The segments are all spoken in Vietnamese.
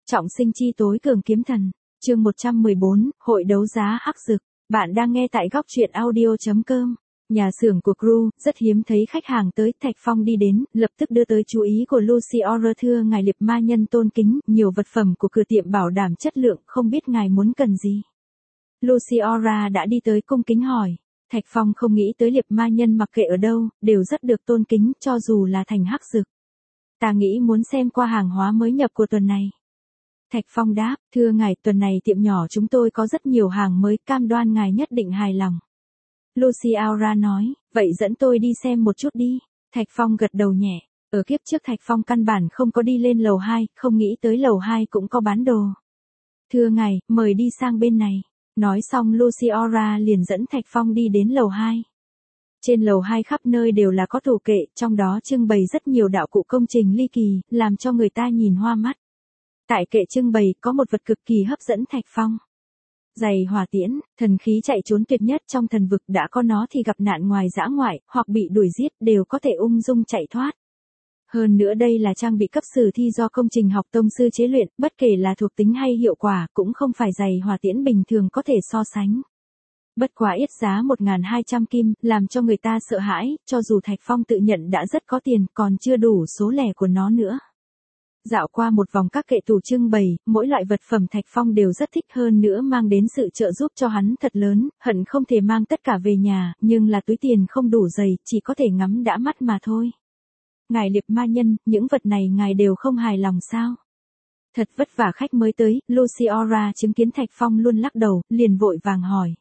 Trọng sinh chi tối cường kiếm thần. Chương 114, hội đấu giá hắc dược. Bạn đang nghe tại góc truyện audio.com. Nhà xưởng của Crew, rất hiếm thấy khách hàng tới, Thạch Phong đi đến, lập tức đưa tới chú ý của Lucy Aura. Thưa ngài Liệp Ma Nhân tôn kính, nhiều vật phẩm của cửa tiệm bảo đảm chất lượng, không biết ngài muốn cần gì. Lucy Aura đã đi tới cung kính hỏi. Thạch Phong không nghĩ tới Liệp Ma Nhân mặc kệ ở đâu, đều rất được tôn kính, cho dù là thành hắc dược. Ta nghĩ muốn xem qua hàng hóa mới nhập của tuần này. Thạch Phong đáp, thưa ngài, tuần này tiệm nhỏ chúng tôi có rất nhiều hàng mới, cam đoan ngài nhất định hài lòng. Lucy Aura nói, vậy dẫn tôi đi xem một chút đi. Thạch Phong gật đầu nhẹ, ở kiếp trước Thạch Phong căn bản không có đi lên lầu 2, không nghĩ tới lầu 2 cũng có bán đồ. Thưa ngài, mời đi sang bên này. Nói xong Lucy Aura liền dẫn Thạch Phong đi đến lầu 2. Trên lầu 2 khắp nơi đều là có tủ kệ, trong đó trưng bày rất nhiều đạo cụ công trình ly kỳ, làm cho người ta nhìn hoa mắt. Tại kệ trưng bày có một vật cực kỳ hấp dẫn Thạch Phong. Giày hỏa tiễn, thần khí chạy trốn tuyệt nhất trong thần vực, đã có nó thì gặp nạn ngoài dã ngoại, hoặc bị đuổi giết đều có thể ung dung chạy thoát. Hơn nữa đây là trang bị cấp sử thi do công trình học tông sư chế luyện, bất kể là thuộc tính hay hiệu quả cũng không phải giày hỏa tiễn bình thường có thể so sánh. Bất quá ít giá 1.200 kim, làm cho người ta sợ hãi, cho dù Thạch Phong tự nhận đã rất có tiền, còn chưa đủ số lẻ của nó nữa. Dạo qua một vòng các kệ tủ trưng bày, mỗi loại vật phẩm Thạch Phong đều rất thích, hơn nữa mang đến sự trợ giúp cho hắn thật lớn, hận không thể mang tất cả về nhà, nhưng là túi tiền không đủ dày, chỉ có thể ngắm đã mắt mà thôi. Ngài Liệp Ma Nhân, những vật này ngài đều không hài lòng sao? Thật vất vả khách mới tới, Lucy Aura chứng kiến Thạch Phong luôn lắc đầu, liền vội vàng hỏi.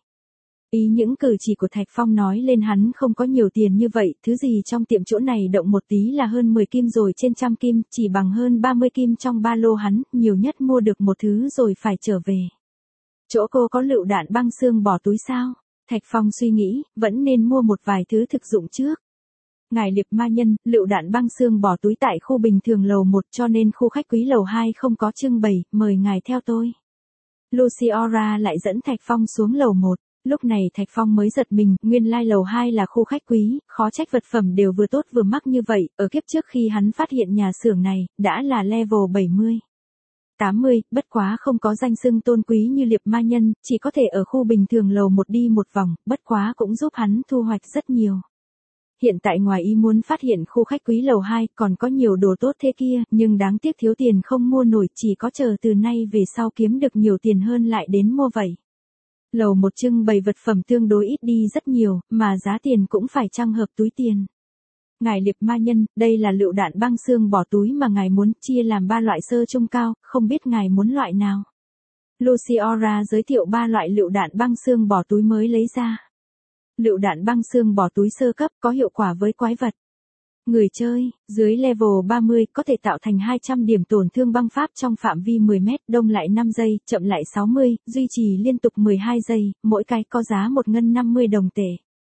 Ý những cử chỉ của Thạch Phong nói lên hắn không có nhiều tiền như vậy, thứ gì trong tiệm chỗ này động một tí là hơn 10 kim rồi trên trăm kim, chỉ bằng hơn 30 kim trong ba lô hắn, nhiều nhất mua được một thứ rồi phải trở về. Chỗ cô có lựu đạn băng xương bỏ túi sao? Thạch Phong suy nghĩ, vẫn nên mua một vài thứ thực dụng trước. Ngài Liệp Ma Nhân, lựu đạn băng xương bỏ túi tại khu bình thường lầu 1 cho nên khu khách quý lầu 2 không có trưng bày, mời ngài theo tôi. Lucy Aura lại dẫn Thạch Phong xuống lầu 1. Lúc này Thạch Phong mới giật mình, nguyên lai lầu 2 là khu khách quý, khó trách vật phẩm đều vừa tốt vừa mắc như vậy, ở kiếp trước khi hắn phát hiện nhà xưởng này, đã là level 70. 80, bất quá không có danh xưng tôn quý như Liệp Ma Nhân, chỉ có thể ở khu bình thường lầu 1 đi một vòng, bất quá cũng giúp hắn thu hoạch rất nhiều. Hiện tại ngoài ý muốn phát hiện khu khách quý lầu 2 còn có nhiều đồ tốt thế kia, nhưng đáng tiếc thiếu tiền không mua nổi, chỉ có chờ từ nay về sau kiếm được nhiều tiền hơn lại đến mua vậy. Lầu 1 trưng bày vật phẩm tương đối ít đi rất nhiều, mà giá tiền cũng phải chăng hợp túi tiền. Ngài Liệp Ma Nhân, đây là lựu đạn băng xương bỏ túi mà ngài muốn, chia làm 3 loại sơ trung cao, không biết ngài muốn loại nào. Lucy Aura giới thiệu 3 loại lựu đạn băng xương bỏ túi mới lấy ra. Lựu đạn băng xương bỏ túi sơ cấp, có hiệu quả với quái vật. Người chơi, dưới level 30, có thể tạo thành 200 điểm tổn thương băng pháp trong phạm vi 10 mét, đông lại 5 giây, chậm lại 60, duy trì liên tục 12 giây, mỗi cái có giá 1 ngân 50 đồng tệ.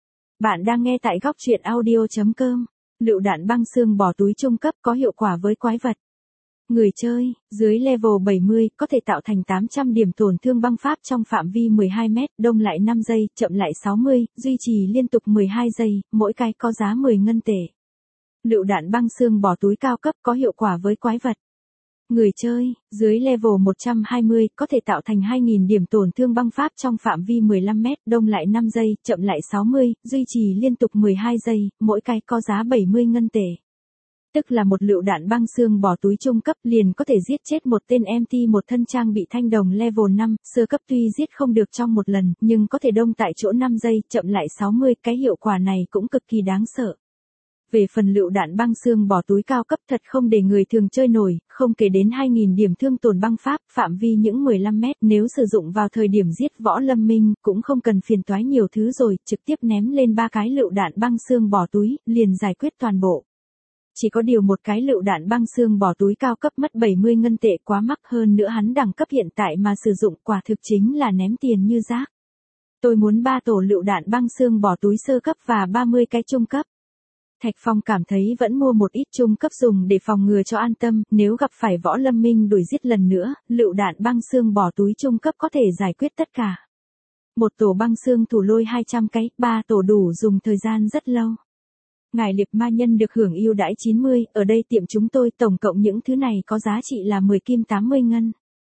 Bạn đang nghe tại góc truyện audio.com. Lựu đạn băng xương bỏ túi trung cấp có hiệu quả với quái vật. Người chơi, dưới level 70, có thể tạo thành 800 điểm tổn thương băng pháp trong phạm vi 12 mét, đông lại 5 giây, chậm lại 60, duy trì liên tục 12 giây, mỗi cái có giá 10 ngân tệ. Lựu đạn băng xương bỏ túi cao cấp có hiệu quả với quái vật. Người chơi, dưới level 120, có thể tạo thành 2.000 điểm tổn thương băng pháp trong phạm vi 15 mét, đông lại 5 giây, chậm lại 60, duy trì liên tục 12 giây, mỗi cái có giá 70 ngân tệ. Tức là một lựu đạn băng xương bỏ túi trung cấp liền có thể giết chết một tên MT một thân trang bị thanh đồng level 5, sơ cấp tuy giết không được trong một lần, nhưng có thể đông tại chỗ 5 giây, chậm lại 60, cái hiệu quả này cũng cực kỳ đáng sợ. Về phần lựu đạn băng xương bỏ túi cao cấp thật không để người thường chơi nổi, không kể đến 2.000 điểm thương tổn băng pháp, phạm vi những 15 mét, nếu sử dụng vào thời điểm giết võ lâm minh, cũng không cần phiền toái nhiều thứ rồi, trực tiếp ném lên 3 cái lựu đạn băng xương bỏ túi, liền giải quyết toàn bộ. Chỉ có điều một cái lựu đạn băng xương bỏ túi cao cấp mất 70 ngân tệ quá mắc, hơn nữa hắn đẳng cấp hiện tại mà sử dụng quả thực chính là ném tiền như rác. Tôi muốn 3 tổ lựu đạn băng xương bỏ túi sơ cấp và 30 cái trung cấp. Thạch Phong cảm thấy vẫn mua một ít trung cấp dùng để phòng ngừa cho an tâm, nếu gặp phải võ lâm minh đuổi giết lần nữa, lựu đạn băng xương bỏ túi trung cấp có thể giải quyết tất cả. Một tổ băng xương thủ lôi 200 cái, 3 tổ đủ dùng thời gian rất lâu. Ngài Liệp Ma Nhân được hưởng ưu đãi 90, ở đây tiệm chúng tôi tổng cộng những thứ này có giá trị là 10 kim 80 ngân.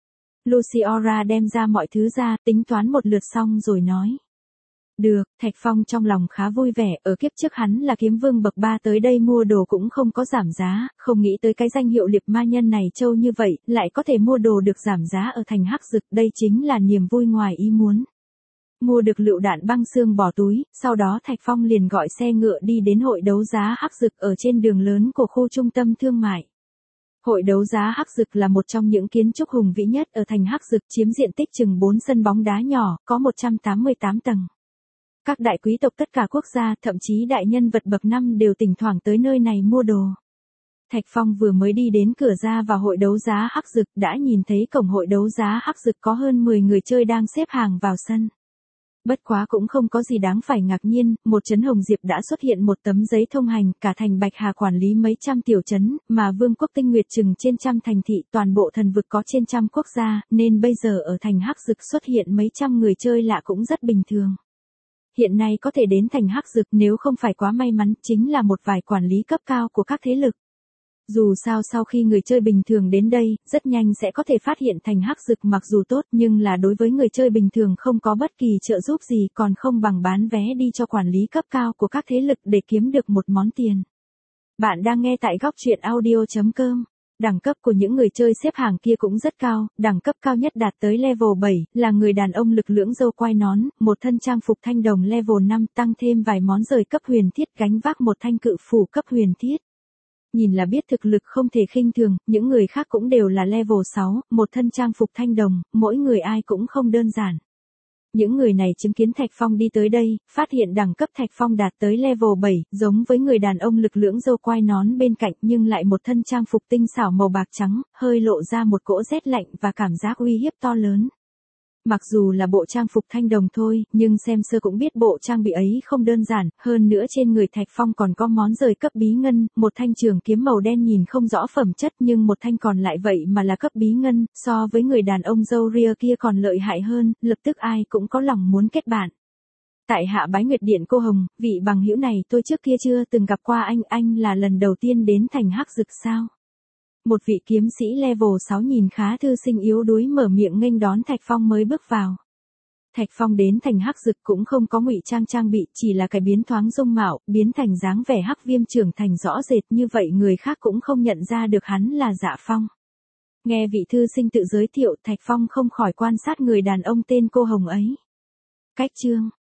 Luciora đem ra mọi thứ ra, tính toán một lượt xong rồi nói. Được, Thạch Phong trong lòng khá vui vẻ, ở kiếp trước hắn là kiếm vương bậc 3 tới đây mua đồ cũng không có giảm giá, không nghĩ tới cái danh hiệu liệp ma nhân này trâu như vậy, lại có thể mua đồ được giảm giá ở thành Hắc Dực, đây chính là niềm vui ngoài ý muốn. Mua được lựu đạn băng xương bỏ túi, sau đó Thạch Phong liền gọi xe ngựa đi đến hội đấu giá Hắc Dực ở trên đường lớn của khu trung tâm thương mại. Hội đấu giá Hắc Dực là một trong những kiến trúc hùng vĩ nhất ở thành Hắc Dực, chiếm diện tích chừng 4 sân bóng đá nhỏ, có 188 tầng. Các đại quý tộc tất cả quốc gia, thậm chí đại nhân vật bậc 5 đều thỉnh thoảng tới nơi này mua đồ. Thạch Phong vừa mới đi đến cửa ra vào hội đấu giá Hắc Dực đã nhìn thấy cổng hội đấu giá Hắc Dực có hơn 10 người chơi đang xếp hàng vào sân. Bất quá cũng không có gì đáng phải ngạc nhiên, một trấn Hồng Diệp đã xuất hiện một tấm giấy thông hành, cả thành Bạch Hà quản lý mấy trăm tiểu trấn, mà Vương quốc Tinh Nguyệt chừng trên trăm thành thị, toàn bộ thần vực có trên trăm quốc gia, nên bây giờ ở thành Hắc Dực xuất hiện mấy trăm người chơi lạ cũng rất bình thường. Hiện nay có thể đến thành Hắc Dực nếu không phải quá may mắn, chính là một vài quản lý cấp cao của các thế lực. Dù sao sau khi người chơi bình thường đến đây, rất nhanh sẽ có thể phát hiện thành Hắc Dực mặc dù tốt nhưng là đối với người chơi bình thường không có bất kỳ trợ giúp gì, còn không bằng bán vé đi cho quản lý cấp cao của các thế lực để kiếm được một món tiền. Bạn đang nghe tại góc truyện audio.com. Đẳng cấp của những người chơi xếp hàng kia cũng rất cao, đẳng cấp cao nhất đạt tới level 7, là người đàn ông lực lưỡng râu quai nón, một thân trang phục thanh đồng level 5 tăng thêm vài món rời cấp huyền thiết, gánh vác một thanh cự phủ cấp huyền thiết. Nhìn là biết thực lực không thể khinh thường, những người khác cũng đều là level 6, một thân trang phục thanh đồng, mỗi người ai cũng không đơn giản. Những người này chứng kiến Thạch Phong đi tới đây, phát hiện đẳng cấp Thạch Phong đạt tới level 7, giống với người đàn ông lực lưỡng râu quai nón bên cạnh nhưng lại một thân trang phục tinh xảo màu bạc trắng, hơi lộ ra một cỗ rét lạnh và cảm giác uy hiếp to lớn. Mặc dù là bộ trang phục thanh đồng thôi, nhưng xem sơ cũng biết bộ trang bị ấy không đơn giản, hơn nữa trên người Thạch Phong còn có món rời cấp bí ngân, một thanh trường kiếm màu đen nhìn không rõ phẩm chất nhưng một thanh còn lại vậy mà là cấp bí ngân, so với người đàn ông râu ria kia còn lợi hại hơn, lập tức ai cũng có lòng muốn kết bạn. Tại Hạ Bái Nguyệt Điện cô Hồng, vị bằng hữu này tôi trước kia chưa từng gặp qua anh là lần đầu tiên đến thành Hắc Dực sao? Một vị kiếm sĩ level 6 nhìn khá thư sinh yếu đuối mở miệng nghênh đón Thạch Phong mới bước vào. Thạch Phong đến thành Hắc Dực cũng không có ngụy trang bị, chỉ là cái biến thoáng dung mạo, biến thành dáng vẻ Hắc Viêm trưởng thành rõ rệt, như vậy người khác cũng không nhận ra được hắn là Dạ Phong. Nghe vị thư sinh tự giới thiệu, Thạch Phong không khỏi quan sát người đàn ông tên cô Hồng ấy. Cách chương